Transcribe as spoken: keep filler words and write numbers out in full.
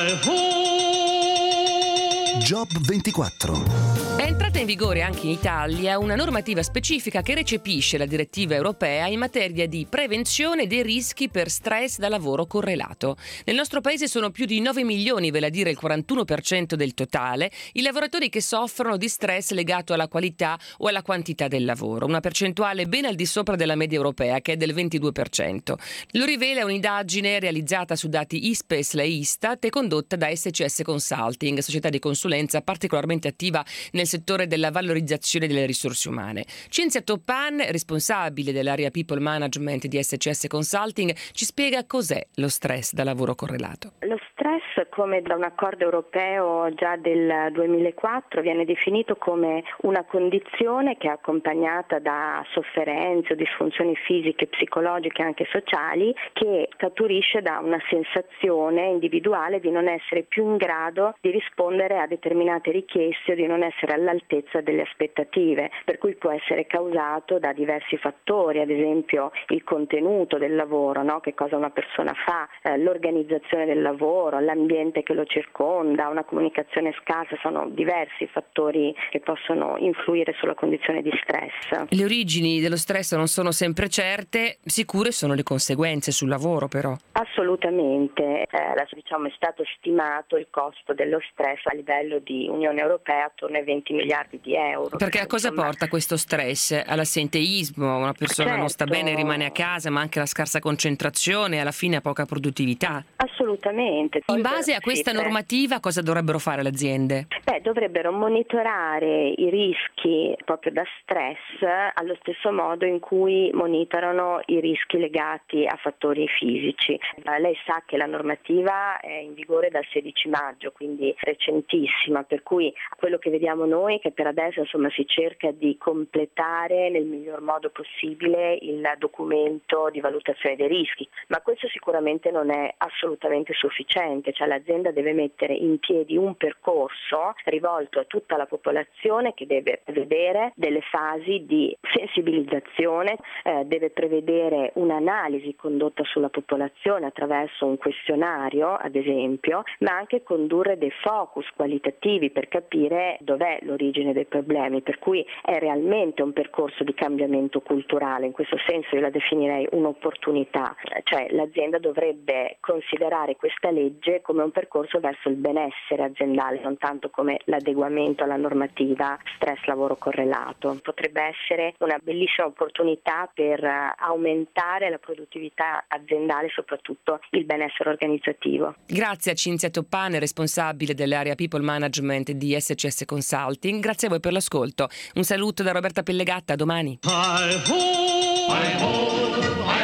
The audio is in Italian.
Job ventiquattro. È entrata in vigore anche in Italia una normativa specifica che recepisce la direttiva europea in materia di prevenzione dei rischi per stress da lavoro correlato. Nel nostro paese sono più di nove milioni, vale a dire il quarantuno per cento del totale, i lavoratori che soffrono di stress legato alla qualità o alla quantità del lavoro, una percentuale ben al di sopra della media europea che è del ventidue per cento. Lo rivela un'indagine realizzata su dati ISPESL e Istat e condotta da S C S Consulting, società di consulenza particolarmente attiva nel settore della valorizzazione delle risorse umane. Cinzia Toppan, responsabile dell'area People Management di S C S Consulting, ci spiega cos'è lo stress da lavoro correlato. Lo stress, come da un accordo europeo già del duemilaquattro, viene definito come una condizione che è accompagnata da sofferenze o disfunzioni fisiche, psicologiche e anche sociali, che scaturisce da una sensazione individuale di non essere più in grado di rispondere a determinate richieste o di non essere all'altezza delle aspettative, per cui può essere causato da diversi fattori, ad esempio il contenuto del lavoro, no? Che cosa una persona fa, eh, l'organizzazione del lavoro, l'ambiente che lo circonda, una comunicazione scarsa, sono diversi fattori che possono influire sulla condizione di stress. Le origini dello stress non sono sempre certe, sicure sono le conseguenze sul lavoro però. Assolutamente, eh, adesso diciamo è stato stimato il costo dello stress a livello di Unione Europea attorno ai venti miliardi di euro. Perché a cosa Insomma, porta questo stress? All'assenteismo, una persona certo, non sta bene, rimane a casa, ma anche la scarsa concentrazione, alla fine poca produttività. Assolutamente. In base a questa sì, normativa cosa dovrebbero fare le aziende? Beh, dovrebbero monitorare i rischi proprio da stress allo stesso modo in cui monitorano i rischi legati a fattori fisici. Lei sa che la normativa è in vigore dal sedici maggio, quindi recentissima, per cui quello che vediamo noi è che per adesso insomma si cerca di completare nel miglior modo possibile il documento di valutazione dei rischi, ma questo sicuramente non è assolutamente sufficiente, cioè l'azienda deve mettere in piedi un percorso rivolto a tutta la popolazione che deve prevedere delle fasi di sensibilizzazione, eh, deve prevedere un'analisi condotta sulla popolazione attraverso un questionario, ad esempio, ma anche condurre dei focus qualitativi per capire dov'è l'origine dei problemi, per cui è realmente un percorso di cambiamento culturale. In questo senso io la definirei un'opportunità, cioè l'azienda dovrebbe considerare questa legge come un percorso verso il benessere aziendale, non tanto come l'adeguamento alla normativa stress lavoro correlato. Potrebbe essere una bellissima opportunità per aumentare la produttività aziendale, soprattutto il benessere organizzativo. Grazie a Cinzia Toppane, responsabile dell'area People Management di S C S Consulting. Grazie a voi per l'ascolto. Un saluto da Roberta Pellegatta, a domani. Hi ho, hi ho, hi